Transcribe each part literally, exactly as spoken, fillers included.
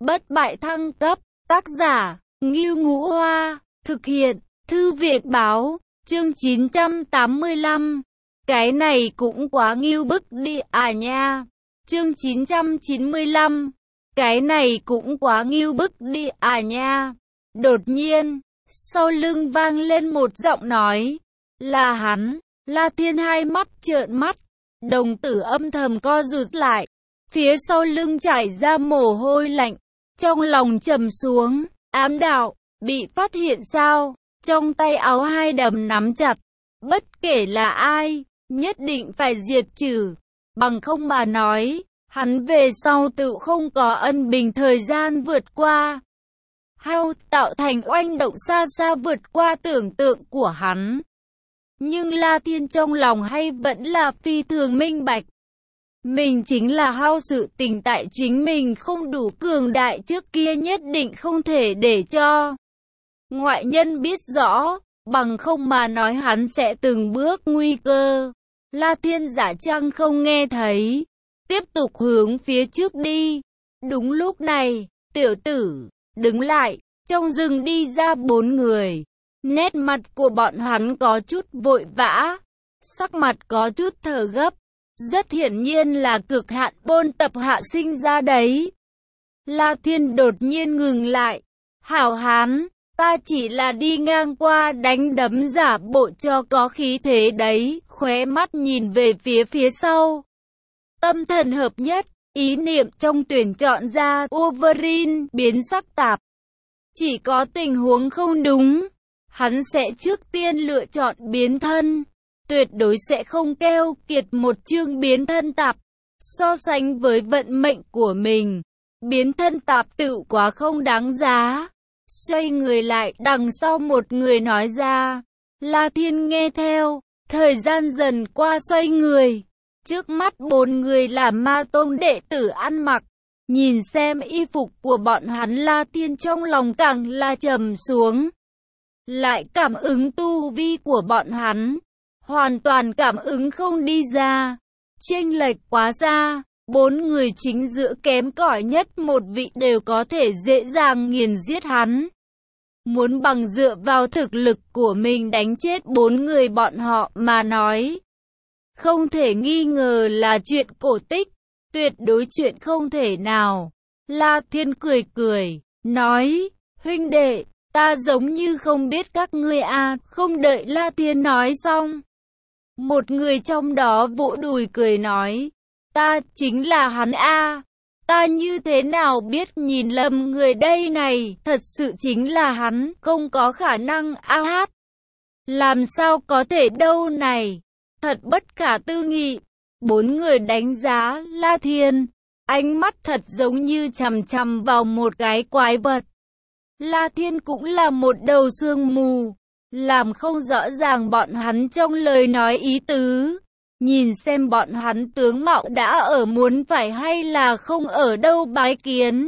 Bất bại thăng cấp, tác giả, Ngưu Ngũ Hoa, thực hiện, Thư viện báo, chương chín trăm tám mươi lăm. Cái này cũng quá ngưu bức đi à nha. Chương chín trăm chín mươi lăm. Cái này cũng quá ngưu bức đi à nha. Đột nhiên, sau lưng vang lên một giọng nói. Là hắn. La Thiên hai mắt trợn mắt, đồng tử âm thầm co rụt lại. Phía sau lưng chảy ra mồ hôi lạnh, trong lòng trầm xuống, ám đạo, bị phát hiện sao? Trong tay áo hai đầm nắm chặt, bất kể là ai, nhất định phải diệt trừ, bằng không mà nói, hắn về sau tự không có ân bình thời gian vượt qua. Hao tạo thành oanh động xa xa vượt qua tưởng tượng của hắn. Nhưng La Thiên trong lòng hay vẫn là phi thường minh bạch. Mình chính là Hao, sự tình tại chính mình không đủ cường đại trước kia nhất định không thể để cho ngoại nhân biết rõ, bằng không mà nói hắn sẽ từng bước nguy cơ. La Thiên giả trang không nghe thấy, tiếp tục hướng phía trước đi. Đúng lúc này, tiểu tử, đứng lại, trong rừng đi ra bốn người. Nét mặt của bọn hắn có chút vội vã, sắc mặt có chút thở gấp, rất hiển nhiên là cực hạn bôn tập hạ sinh ra đấy. La Thiên đột nhiên ngừng lại, hảo hán, ta chỉ là đi ngang qua đánh đấm giả bộ cho có khí thế đấy, khóe mắt nhìn về phía phía sau. Tâm thần hợp nhất, ý niệm trong tuyển chọn ra Wolverine biến sắc tạp. Chỉ có tình huống không đúng, hắn sẽ trước tiên lựa chọn biến thân, tuyệt đối sẽ không keo kiệt một chương biến thân tạp. So sánh với vận mệnh của mình, biến thân tạp tự quá không đáng giá. Xoay người lại, đằng sau một người nói ra. La Thiên nghe theo, thời gian dần qua xoay người. Trước mắt bốn người là Ma Tông đệ tử ăn mặc. Nhìn xem y phục của bọn hắn, La Thiên trong lòng càng là trầm xuống. Lại cảm ứng tu vi của bọn hắn, hoàn toàn cảm ứng không đi ra. Chênh lệch quá xa, bốn người chính giữa kém cỏi nhất một vị đều có thể dễ dàng nghiền giết hắn. Muốn bằng dựa vào thực lực của mình đánh chết bốn người bọn họ mà nói, không thể nghi ngờ là chuyện cổ tích, tuyệt đối chuyện không thể nào. La Thiên cười cười, nói, huynh đệ, ta giống như không biết các ngươi à. Không đợi La Thiên nói xong, một người trong đó vỗ đùi cười nói, ta chính là hắn a. Ta như thế nào biết nhìn lầm người đây này, thật sự chính là hắn, không có khả năng a hát. Làm sao có thể đâu này, thật bất khả tư nghị. Bốn người đánh giá La Thiên, ánh mắt thật giống như chằm chằm vào một cái quái vật. La Thiên cũng là một đầu sương mù, làm không rõ ràng bọn hắn trong lời nói ý tứ. Nhìn xem bọn hắn tướng mạo đã ở muốn phải hay là không ở đâu bái kiến.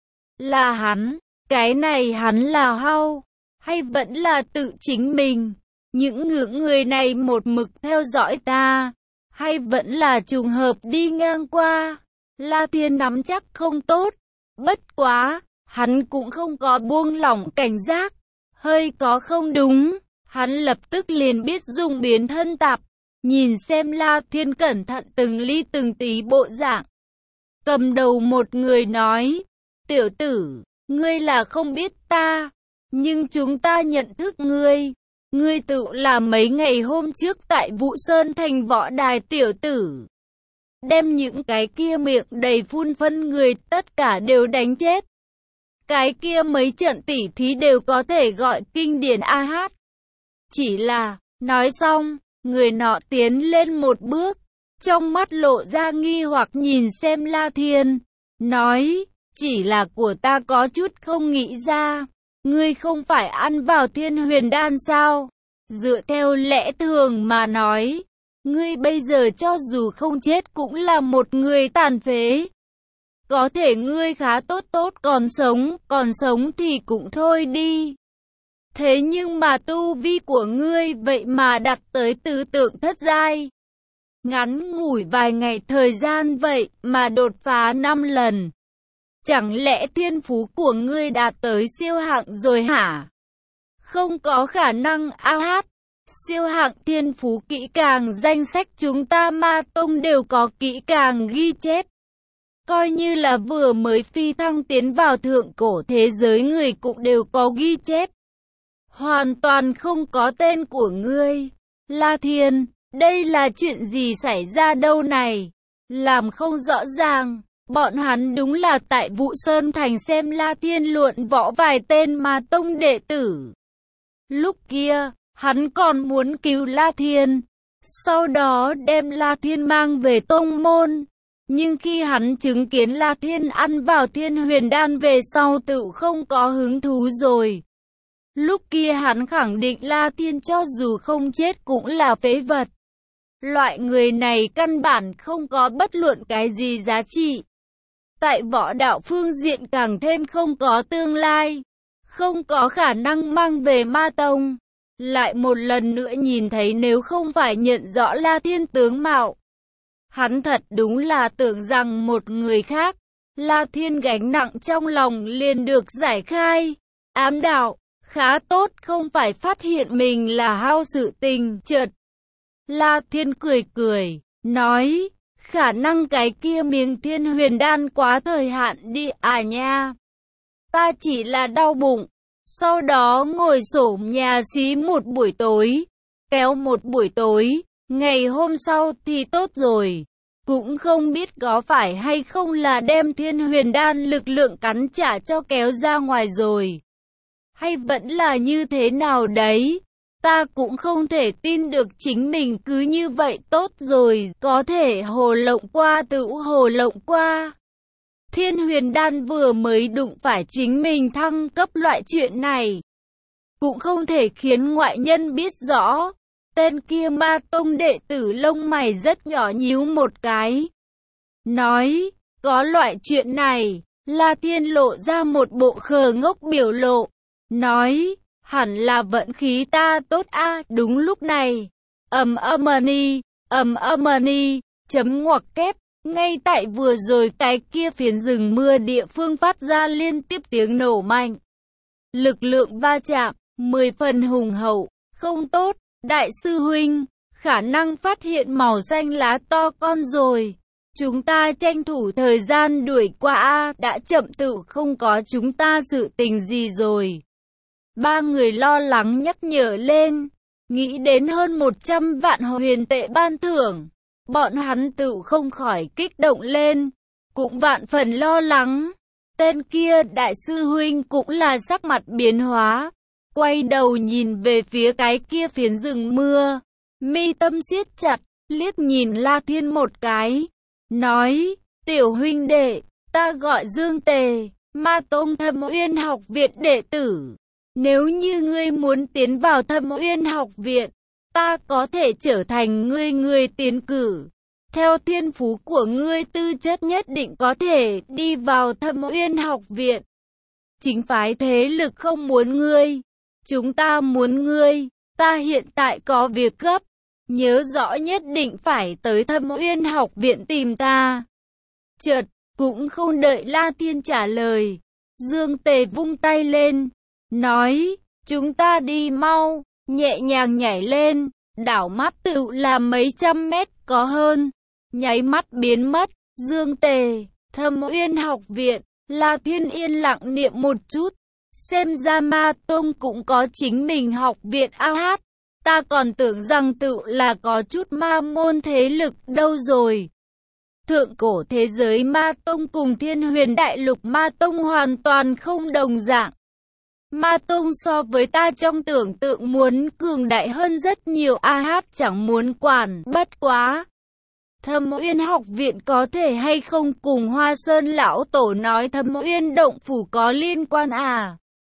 Là hắn, cái này hắn là Hao, hay vẫn là tự chính mình? Những ngưỡng người này một mực theo dõi ta, hay vẫn là trùng hợp đi ngang qua? La Thiên nắm chắc không tốt, bất quá, hắn cũng không có buông lỏng cảnh giác. Hơi có không đúng, hắn lập tức liền biết dùng biến thân tạp. Nhìn xem La Thiên cẩn thận từng ly từng tí bộ dạng. Cầm đầu một người nói, tiểu tử, ngươi là không biết ta, nhưng chúng ta nhận thức ngươi. Ngươi tự là mấy ngày hôm trước tại Vũ Sơn Thành võ đài tiểu tử, đem những cái kia miệng đầy phun phân người tất cả đều đánh chết. Cái kia mấy trận tỉ thí đều có thể gọi kinh điển a hát. Chỉ là, nói xong, người nọ tiến lên một bước, trong mắt lộ ra nghi hoặc nhìn xem La Thiên, nói, chỉ là của ta có chút không nghĩ ra, ngươi không phải ăn vào thiên huyền đan sao? Dựa theo lẽ thường mà nói, ngươi bây giờ cho dù không chết cũng là một người tàn phế. Có thể ngươi khá tốt tốt còn sống, còn sống thì cũng thôi đi. Thế nhưng mà tu vi của ngươi vậy mà đạt tới tứ tượng thất giai. Ngắn ngủi vài ngày thời gian vậy mà đột phá năm lần. Chẳng lẽ thiên phú của ngươi đạt tới siêu hạng rồi hả? Không có khả năng a hát. Siêu hạng thiên phú kỹ càng danh sách chúng ta Ma Tông đều có kỹ càng ghi chép. Coi như là vừa mới phi thăng tiến vào thượng cổ thế giới người cũng đều có ghi chép. Hoàn toàn không có tên của ngươi. La Thiên, đây là chuyện gì xảy ra đâu này? Làm không rõ ràng. Bọn hắn đúng là tại Vũ Sơn Thành xem La Thiên luận võ vài tên Ma Tông đệ tử. Lúc kia, hắn còn muốn cứu La Thiên, sau đó đem La Thiên mang về tông môn. Nhưng khi hắn chứng kiến La Thiên ăn vào Thiên Huyền Đan về sau tự không có hứng thú rồi. Lúc kia hắn khẳng định La Thiên cho dù không chết cũng là phế vật. Loại người này căn bản không có bất luận cái gì giá trị. Tại võ đạo phương diện càng thêm không có tương lai, không có khả năng mang về Ma Tông. Lại một lần nữa nhìn thấy nếu không phải nhận rõ La Thiên tướng mạo. Hắn thật đúng là tưởng rằng một người khác, La Thiên gánh nặng trong lòng liền được giải khai. Ám đạo, khá tốt không phải phát hiện mình là hao sự tình, chợt. La Thiên cười cười, nói, khả năng cái kia miếng Thiên Huyền Đan quá thời hạn đi à nha. Ta chỉ là đau bụng. Sau đó ngồi xổm nhà xí một buổi tối, kéo một buổi tối, ngày hôm sau thì tốt rồi. Cũng không biết có phải hay không là đem Thiên Huyền Đan lực lượng cắn trả cho kéo ra ngoài rồi. Hay vẫn là như thế nào đấy, ta cũng không thể tin được chính mình cứ như vậy tốt rồi, có thể hồ lộng qua tự hồ lộng qua. Thiên Huyền Đan vừa mới đụng phải chính mình thăng cấp loại chuyện này. Cũng không thể khiến ngoại nhân biết rõ. Tên kia Ma Tông đệ tử lông mày rất nhỏ nhíu một cái. Nói, có loại chuyện này, La Thiên lộ ra một bộ khờ ngốc biểu lộ. Nói, hẳn là vận khí ta tốt a à, đúng lúc này. Ầm ầm ni, ầm ầm ni, chấm ngoặc kép. Ngay tại vừa rồi cái kia phiến rừng mưa địa phương phát ra liên tiếp tiếng nổ mạnh. Lực lượng va chạm, mười phần hùng hậu, không tốt, đại sư huynh, khả năng phát hiện màu xanh lá to con rồi. Chúng ta tranh thủ thời gian đuổi qua a, đã chậm tự không có chúng ta sự tình gì rồi. Ba người lo lắng nhắc nhở lên, nghĩ đến hơn một trăm vạn huyền tệ ban thưởng. Bọn hắn tự không khỏi kích động lên, cũng vạn phần lo lắng. Tên kia đại sư huynh cũng là sắc mặt biến hóa, quay đầu nhìn về phía cái kia phiến rừng mưa, mi tâm siết chặt, liếc nhìn La Thiên một cái, nói, tiểu huynh đệ, ta gọi Dương Tề, Ma Tông Thâm Uyên học viện đệ tử. Nếu như ngươi muốn tiến vào Thâm Uyên học viện, ta có thể trở thành ngươi người tiến cử. Theo thiên phú của ngươi tư chất nhất định có thể đi vào Thâm Uyên học viện. Chính phái thế lực không muốn ngươi. Chúng ta muốn ngươi. Ta hiện tại có việc gấp. Nhớ rõ nhất định phải tới Thâm Uyên học viện tìm ta. Chợt, cũng không đợi La Thiên trả lời. Dương Tề vung tay lên. Nói, chúng ta đi mau. Nhẹ nhàng nhảy lên. Đảo mắt tự là mấy trăm mét có hơn. Nháy mắt biến mất. Dương Tề, Thâm Uyên học viện. La Thiên yên lặng niệm một chút. Xem ra Ma Tông cũng có chính mình học viện a hát. Ta còn tưởng rằng tự là có chút ma môn thế lực đâu rồi. Thượng cổ thế giới Ma Tông cùng Thiên Huyền Đại Lục Ma Tông hoàn toàn không đồng dạng. Ma Tông so với ta trong tưởng tượng muốn cường đại hơn rất nhiều a hát chẳng muốn quản, bất quá. Thâm Uyên học viện có thể hay không cùng Hoa Sơn lão tổ nói Thâm Uyên động phủ có liên quan à?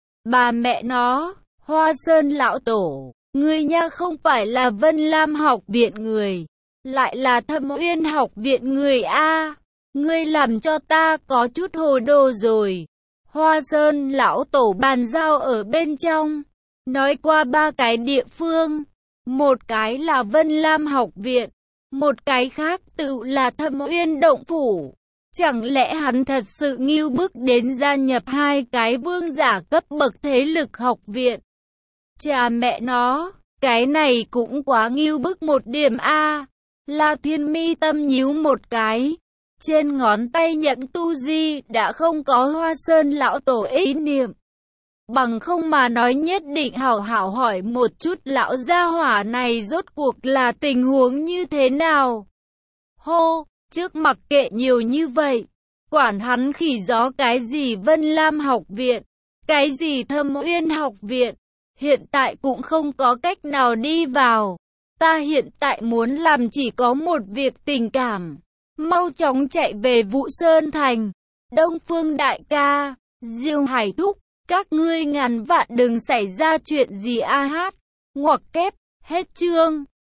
Bà mẹ nó, Hoa Sơn lão tổ, ngươi nha không phải là Vân Lam học viện người, lại là Thâm Uyên học viện người a. Ngươi làm cho ta có chút hồ đồ rồi. Hoa Sơn lão tổ bàn giao ở bên trong, nói qua ba cái địa phương, một cái là Vân Lam học viện, một cái khác tự là Thâm Uyên động phủ. Chẳng lẽ hắn thật sự ngưu bức đến gia nhập hai cái vương giả cấp bậc thế lực học viện? Cha mẹ nó, cái này cũng quá ngưu bức một điểm a. La Thiên mi tâm nhíu một cái. Trên ngón tay nhẫn tu di đã không có Hoa Sơn lão tổ ý niệm. Bằng không mà nói nhất định hảo hảo hỏi một chút lão gia hỏa này rốt cuộc là tình huống như thế nào. Hô, trước mặc kệ nhiều như vậy. Quản hắn khỉ gió cái gì Vân Lam học viện, cái gì Thâm Uyên học viện. Hiện tại cũng không có cách nào đi vào. Ta hiện tại muốn làm chỉ có một việc tình cảm. Mau chóng chạy về Vũ Sơn Thành. Đông Phương đại ca, Diêu Hải thúc, các ngươi ngàn vạn đừng xảy ra chuyện gì a hát. Ngoặc kép, hết chương.